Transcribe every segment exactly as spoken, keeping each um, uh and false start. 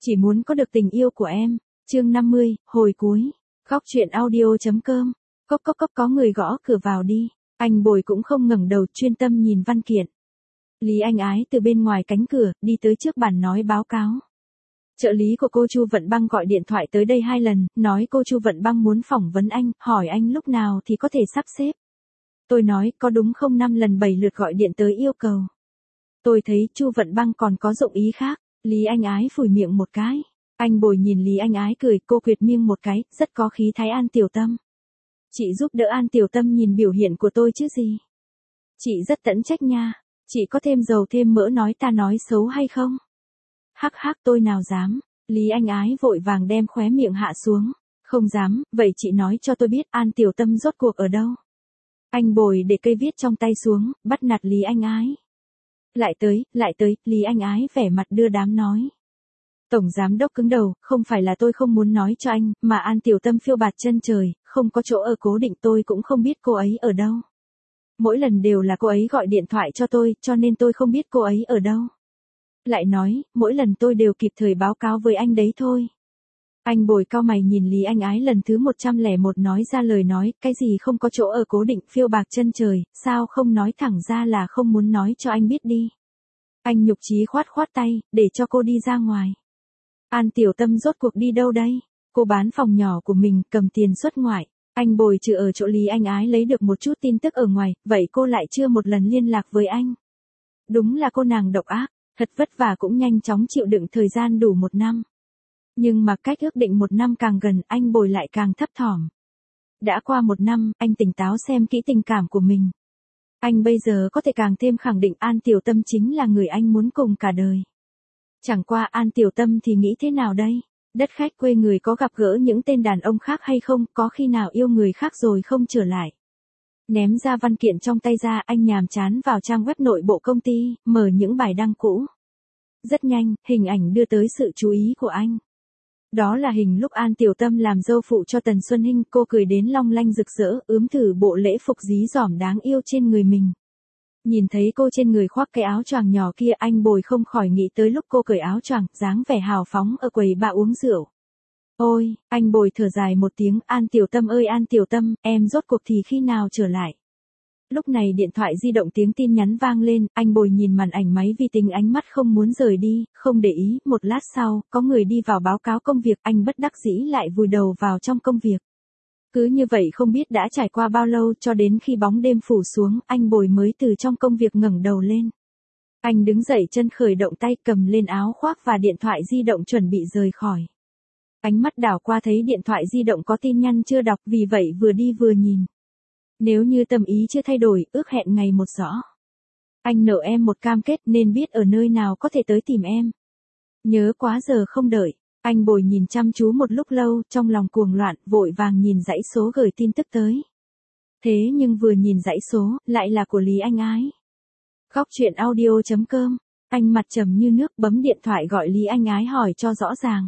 Chỉ muốn có được tình yêu của em. Chương năm mươi, hồi cuối. Góc truyện audio.com. Cốc cốc cốc có người gõ cửa vào đi. Anh Bồi cũng không ngẩng đầu, chuyên tâm nhìn văn kiện. Lý Anh Ái từ bên ngoài cánh cửa, đi tới trước bàn nói báo cáo. Trợ lý của cô Chu Vận Băng gọi điện thoại tới đây hai lần, nói cô Chu Vận Băng muốn phỏng vấn anh, hỏi anh lúc nào thì có thể sắp xếp. Tôi nói, có đúng không, năm lần bảy lượt gọi điện tới yêu cầu. Tôi thấy Chu Vận Băng còn có dụng ý khác. Lý Anh Ái phủi miệng một cái. Anh Bồi nhìn Lý Anh Ái cười, cô quyệt miệng một cái, rất có khí thái An Tiểu Tâm. Chị giúp đỡ An Tiểu Tâm nhìn biểu hiện của tôi chứ gì. Chị rất tận trách nha. Chị có thêm dầu thêm mỡ nói ta nói xấu hay không? Hắc hắc, tôi nào dám. Lý Anh Ái vội vàng đem khóe miệng hạ xuống. Không dám, vậy chị nói cho tôi biết An Tiểu Tâm rốt cuộc ở đâu. Anh Bồi để cây viết trong tay xuống, bắt nạt Lý Anh Ái. Lại tới, lại tới, Lý Anh Ái vẻ mặt đưa đám nói. Tổng giám đốc cứng đầu, không phải là tôi không muốn nói cho anh, mà An Tiểu Tâm phiêu bạt chân trời, không có chỗ ở cố định, tôi cũng không biết cô ấy ở đâu. Mỗi lần đều là cô ấy gọi điện thoại cho tôi, cho nên tôi không biết cô ấy ở đâu. Lại nói, mỗi lần tôi đều kịp thời báo cáo với anh đấy thôi. Anh Bồi cau mày nhìn Lý Anh Ái lần thứ một trăm lẻ một nói ra lời nói, cái gì không có chỗ ở cố định, phiêu bạc chân trời, sao không nói thẳng ra là không muốn nói cho anh biết đi. Anh nhục chí khoát khoát tay, để cho cô đi ra ngoài. An Tiểu Tâm rốt cuộc đi đâu đây? Cô bán phòng nhỏ của mình, cầm tiền xuất ngoại. Anh Bồi trừ ở chỗ Lý Anh Ái lấy được một chút tin tức ở ngoài, vậy cô lại chưa một lần liên lạc với anh. Đúng là cô nàng độc ác, thật vất vả cũng nhanh chóng chịu đựng thời gian đủ một năm. Nhưng mà cách ước định một năm càng gần, anh Bồi lại càng thấp thỏm. Đã qua một năm, anh tỉnh táo xem kỹ tình cảm của mình. Anh bây giờ có thể càng thêm khẳng định An Tiểu Tâm chính là người anh muốn cùng cả đời. Chẳng qua An Tiểu Tâm thì nghĩ thế nào đây? Đất khách quê người có gặp gỡ những tên đàn ông khác hay không, có khi nào yêu người khác rồi không trở lại. Ném ra văn kiện trong tay ra, anh nhàm chán vào trang web nội bộ công ty, mở những bài đăng cũ. Rất nhanh, hình ảnh đưa tới sự chú ý của anh. Đó là hình lúc An Tiểu Tâm làm dâu phụ cho Tần Xuân Hinh, cô cười đến long lanh rực rỡ, ướm thử bộ lễ phục dí dỏm đáng yêu trên người mình. Nhìn thấy cô trên người khoác cái áo choàng nhỏ kia, anh Bồi không khỏi nghĩ tới lúc cô cởi áo choàng, dáng vẻ hào phóng ở quầy bar uống rượu. Ôi, anh Bồi thở dài một tiếng, An Tiểu Tâm ơi An Tiểu Tâm, em rốt cuộc thì khi nào trở lại? Lúc này điện thoại di động tiếng tin nhắn vang lên, anh Bồi nhìn màn ảnh máy vi tính ánh mắt không muốn rời đi, không để ý, một lát sau, có người đi vào báo cáo công việc, anh bất đắc dĩ lại vùi đầu vào trong công việc. Cứ như vậy không biết đã trải qua bao lâu, cho đến khi bóng đêm phủ xuống, anh Bồi mới từ trong công việc ngẩng đầu lên. Anh đứng dậy, chân khởi động tay, cầm lên áo khoác và điện thoại di động chuẩn bị rời khỏi. Ánh mắt đảo qua thấy điện thoại di động có tin nhắn chưa đọc, vì vậy vừa đi vừa nhìn. Nếu như tâm ý chưa thay đổi, ước hẹn ngày một rõ. Anh nợ em một cam kết nên biết ở nơi nào có thể tới tìm em. Nhớ quá giờ không đợi. Anh Bồi nhìn chăm chú một lúc lâu, trong lòng cuồng loạn, vội vàng nhìn dãy số gửi tin tức tới. Thế nhưng vừa nhìn dãy số, lại là của Lý Anh Ái. Góc truyện audio.com. Anh mặt trầm như nước bấm điện thoại gọi Lý Anh Ái hỏi cho rõ ràng.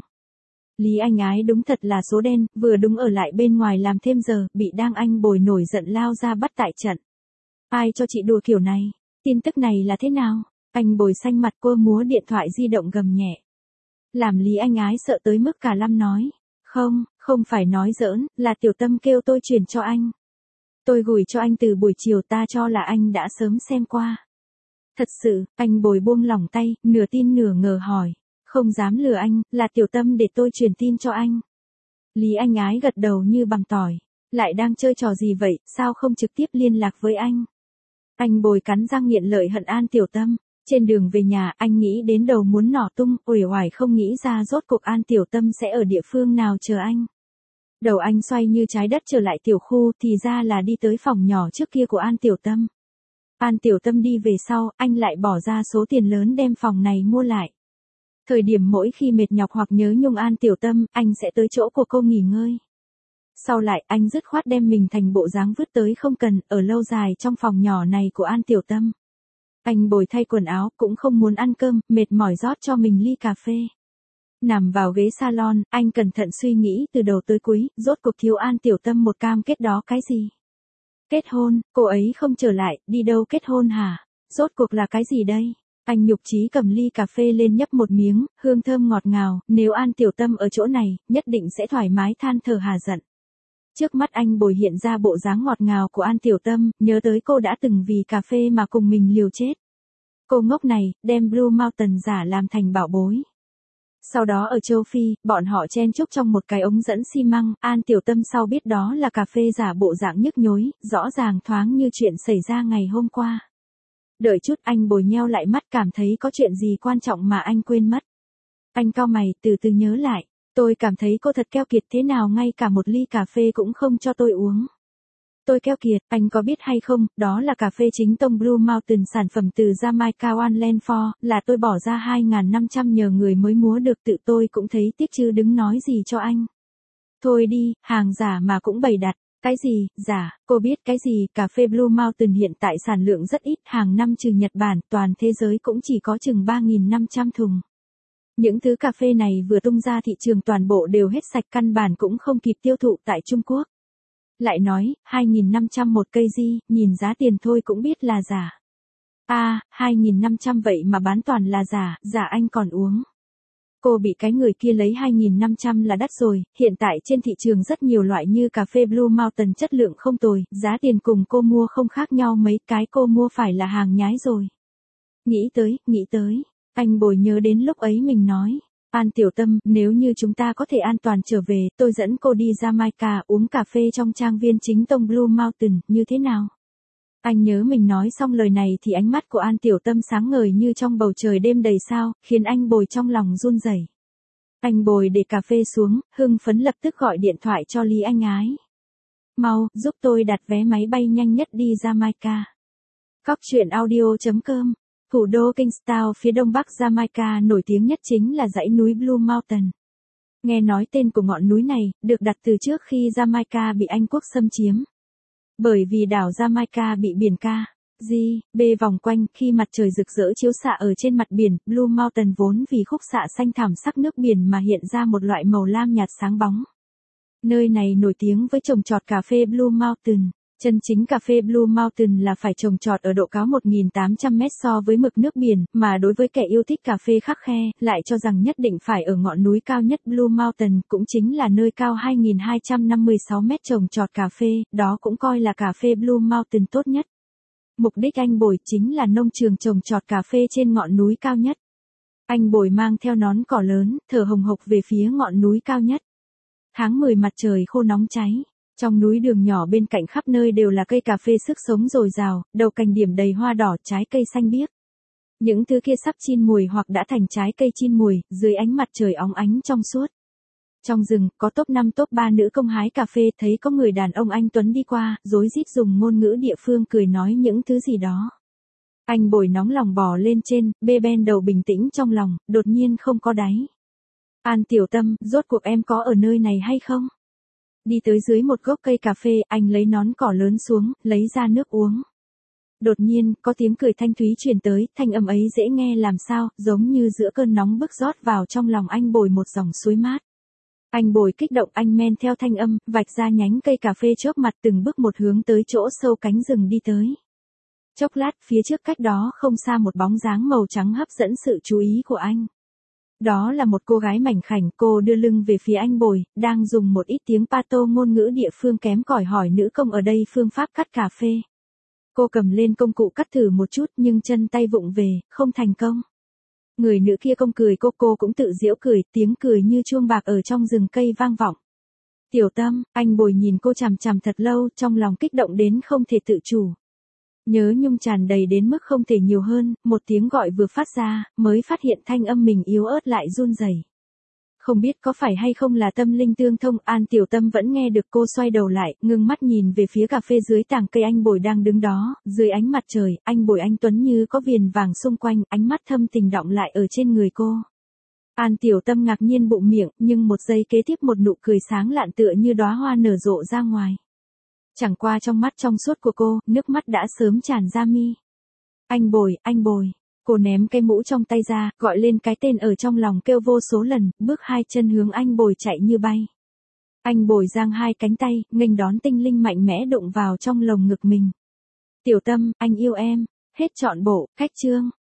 Lý Anh Ái đúng thật là số đen, vừa đúng ở lại bên ngoài làm thêm giờ, bị đang anh Bồi nổi giận lao ra bắt tại trận. Ai cho chị đùa kiểu này? Tin tức này là thế nào? Anh Bồi xanh mặt, cô múa điện thoại di động gầm nhẹ. Làm Lý Anh Ái sợ tới mức cả lăm nói. Không, không phải nói giỡn, là Tiểu Tâm kêu tôi chuyển cho anh. Tôi gửi cho anh từ buổi chiều, ta cho là anh đã sớm xem qua. Thật sự, anh Bồi buông lỏng tay, nửa tin nửa ngờ hỏi. Không dám lừa anh, là Tiểu Tâm để tôi truyền tin cho anh. Lý Anh Ái gật đầu như bằng tỏi. Lại đang chơi trò gì vậy, sao không trực tiếp liên lạc với anh? Anh Bồi cắn răng nghiện lợi hận An Tiểu Tâm. Trên đường về nhà, anh nghĩ đến đầu muốn nổ tung, uể oải không nghĩ ra rốt cuộc An Tiểu Tâm sẽ ở địa phương nào chờ anh. Đầu anh xoay như trái đất trở lại tiểu khu, thì ra là đi tới phòng nhỏ trước kia của An Tiểu Tâm. An Tiểu Tâm đi về sau, anh lại bỏ ra số tiền lớn đem phòng này mua lại. Thời điểm mỗi khi mệt nhọc hoặc nhớ nhung An Tiểu Tâm, anh sẽ tới chỗ của cô nghỉ ngơi. Sau lại, anh dứt khoát đem mình thành bộ dáng vứt tới không cần, ở lâu dài trong phòng nhỏ này của An Tiểu Tâm. Anh Bồi thay quần áo, cũng không muốn ăn cơm, mệt mỏi rót cho mình ly cà phê. Nằm vào ghế salon, anh cẩn thận suy nghĩ từ đầu tới cuối, rốt cuộc thiếu An Tiểu Tâm một cam kết đó cái gì? Kết hôn, cô ấy không trở lại, đi đâu kết hôn hả? Rốt cuộc là cái gì đây? Anh nhục chí cầm ly cà phê lên nhấp một miếng, hương thơm ngọt ngào, nếu An Tiểu Tâm ở chỗ này, nhất định sẽ thoải mái than thở hà giận. Trước mắt anh Bồi hiện ra bộ dáng ngọt ngào của An Tiểu Tâm, nhớ tới cô đã từng vì cà phê mà cùng mình liều chết. Cô ngốc này, đem Blue Mountain giả làm thành bảo bối. Sau đó ở châu Phi, bọn họ chen chúc trong một cái ống dẫn xi măng, An Tiểu Tâm sau biết đó là cà phê giả bộ dạng nhức nhối, rõ ràng thoáng như chuyện xảy ra ngày hôm qua. Đợi chút, anh Bồi nheo lại mắt, cảm thấy có chuyện gì quan trọng mà anh quên mất. Anh cau mày, từ từ nhớ lại, tôi cảm thấy cô thật keo kiệt, thế nào ngay cả một ly cà phê cũng không cho tôi uống. Tôi keo kiệt, anh có biết hay không, đó là cà phê chính tông Blue Mountain, sản phẩm từ Jamaica One Land For, là tôi bỏ ra hai nghìn năm trăm nhờ người mới mua được, tự tôi cũng thấy tiếc chứ đừng nói gì cho anh. Thôi đi, hàng giả mà cũng bày đặt. Cái gì, giả, cô biết cái gì, cà phê Blue Mountain hiện tại sản lượng rất ít, hàng năm trừ Nhật Bản, toàn thế giới cũng chỉ có chừng ba nghìn năm trăm thùng. Những thứ cà phê này vừa tung ra thị trường toàn bộ đều hết sạch, căn bản cũng không kịp tiêu thụ tại Trung Quốc. Lại nói, hai nghìn năm trăm một cây gì, nhìn giá tiền thôi cũng biết là giả. À, hai nghìn năm trăm vậy mà bán toàn là giả, giả anh còn uống. Cô bị cái người kia lấy hai nghìn năm trăm là đắt rồi, hiện tại trên thị trường rất nhiều loại như cà phê Blue Mountain chất lượng không tồi, giá tiền cùng cô mua không khác nhau mấy, cái cô mua phải là hàng nhái rồi. Nghĩ tới, nghĩ tới, anh Bồi nhớ đến lúc ấy mình nói, An Tiểu Tâm, nếu như chúng ta có thể an toàn trở về, tôi dẫn cô đi Jamaica uống cà phê trong trang viên chính tông Blue Mountain, như thế nào? Anh nhớ mình nói xong lời này thì ánh mắt của An Tiểu Tâm sáng ngời như trong bầu trời đêm đầy sao, khiến anh Bồi trong lòng run rẩy. Anh Bồi để cà phê xuống, hưng phấn lập tức gọi điện thoại cho Lý Anh Ái. Mau, giúp tôi đặt vé máy bay nhanh nhất đi Jamaica. Cóc truyện audio chấm com. Thủ đô Kingstown phía đông bắc Jamaica nổi tiếng nhất chính là dãy núi Blue Mountain. Nghe nói tên của ngọn núi này, được đặt từ trước khi Jamaica bị Anh quốc xâm chiếm. Bởi vì đảo Jamaica bị biển Ca, Di, B vòng quanh, khi mặt trời rực rỡ chiếu xạ ở trên mặt biển, Blue Mountain vốn vì khúc xạ xanh thẳm sắc nước biển mà hiện ra một loại màu lam nhạt sáng bóng. Nơi này nổi tiếng với trồng trọt cà phê Blue Mountain. Chân chính cà phê Blue Mountain là phải trồng trọt ở độ cao một nghìn tám trăm mét so với mực nước biển, mà đối với kẻ yêu thích cà phê khắt khe, lại cho rằng nhất định phải ở ngọn núi cao nhất Blue Mountain, cũng chính là nơi cao hai nghìn hai trăm năm mươi sáu mét trồng trọt cà phê, đó cũng coi là cà phê Blue Mountain tốt nhất. Mục đích anh Bồi chính là nông trường trồng trọt cà phê trên ngọn núi cao nhất. Anh Bồi mang theo nón cỏ lớn, thở hồng hộc về phía ngọn núi cao nhất. Tháng mười mặt trời khô nóng cháy. Trong núi đường nhỏ bên cạnh khắp nơi đều là cây cà phê sức sống dồi dào, đầu cành điểm đầy hoa đỏ, trái cây xanh biếc. Những thứ kia sắp chín mùi hoặc đã thành trái cây chín mùi, dưới ánh mặt trời óng ánh trong suốt. Trong rừng, có top năm top ba nữ công hái cà phê, thấy có người đàn ông anh tuấn đi qua, rối rít dùng ngôn ngữ địa phương cười nói những thứ gì đó. Anh Bồi nóng lòng bò lên trên, bê ben đầu bình tĩnh trong lòng, đột nhiên không có đáy. An Tiểu Tâm, rốt cuộc em có ở nơi này hay không? Đi tới dưới một gốc cây cà phê, anh lấy nón cỏ lớn xuống, lấy ra nước uống. Đột nhiên, có tiếng cười thanh thúy truyền tới, thanh âm ấy dễ nghe làm sao, giống như giữa cơn nóng bức rót vào trong lòng anh Bồi một dòng suối mát. Anh Bồi kích động, anh men theo thanh âm, vạch ra nhánh cây cà phê chớp mặt từng bước một hướng tới chỗ sâu cánh rừng đi tới. Chốc lát, phía trước cách đó không xa một bóng dáng màu trắng hấp dẫn sự chú ý của anh. Đó là một cô gái mảnh khảnh, cô đưa lưng về phía anh Bồi, đang dùng một ít tiếng Pato ngôn ngữ địa phương kém cỏi hỏi nữ công ở đây phương pháp cắt cà phê. Cô cầm lên công cụ cắt thử một chút nhưng chân tay vụng về, không thành công. Người nữ kia công cười cô, cô cũng tự giễu cười, tiếng cười như chuông bạc ở trong rừng cây vang vọng. Tiểu Tâm, anh Bồi nhìn cô chằm chằm thật lâu, trong lòng kích động đến không thể tự chủ. Nhớ nhung tràn đầy đến mức không thể nhiều hơn, một tiếng gọi vừa phát ra, mới phát hiện thanh âm mình yếu ớt lại run rẩy. Không biết có phải hay không là tâm linh tương thông, An Tiểu Tâm vẫn nghe được cô xoay đầu lại, ngưng mắt nhìn về phía cà phê dưới tàng cây anh Bồi đang đứng đó, dưới ánh mặt trời, anh Bồi anh tuấn như có viền vàng xung quanh, ánh mắt thâm tình đọng lại ở trên người cô. An Tiểu Tâm ngạc nhiên bụng miệng, nhưng một giây kế tiếp một nụ cười sáng lạn tựa như đóa hoa nở rộ ra ngoài. Chẳng qua trong mắt trong suốt của cô, nước mắt đã sớm tràn ra mi. Anh Bồi, anh Bồi. Cô ném cái mũ trong tay ra, gọi lên cái tên ở trong lòng kêu vô số lần, bước hai chân hướng anh Bồi chạy như bay. Anh Bồi giang hai cánh tay, nghênh đón tinh linh mạnh mẽ đụng vào trong lồng ngực mình. Tiểu Tâm, anh yêu em. Hết trọn bộ, cách chương.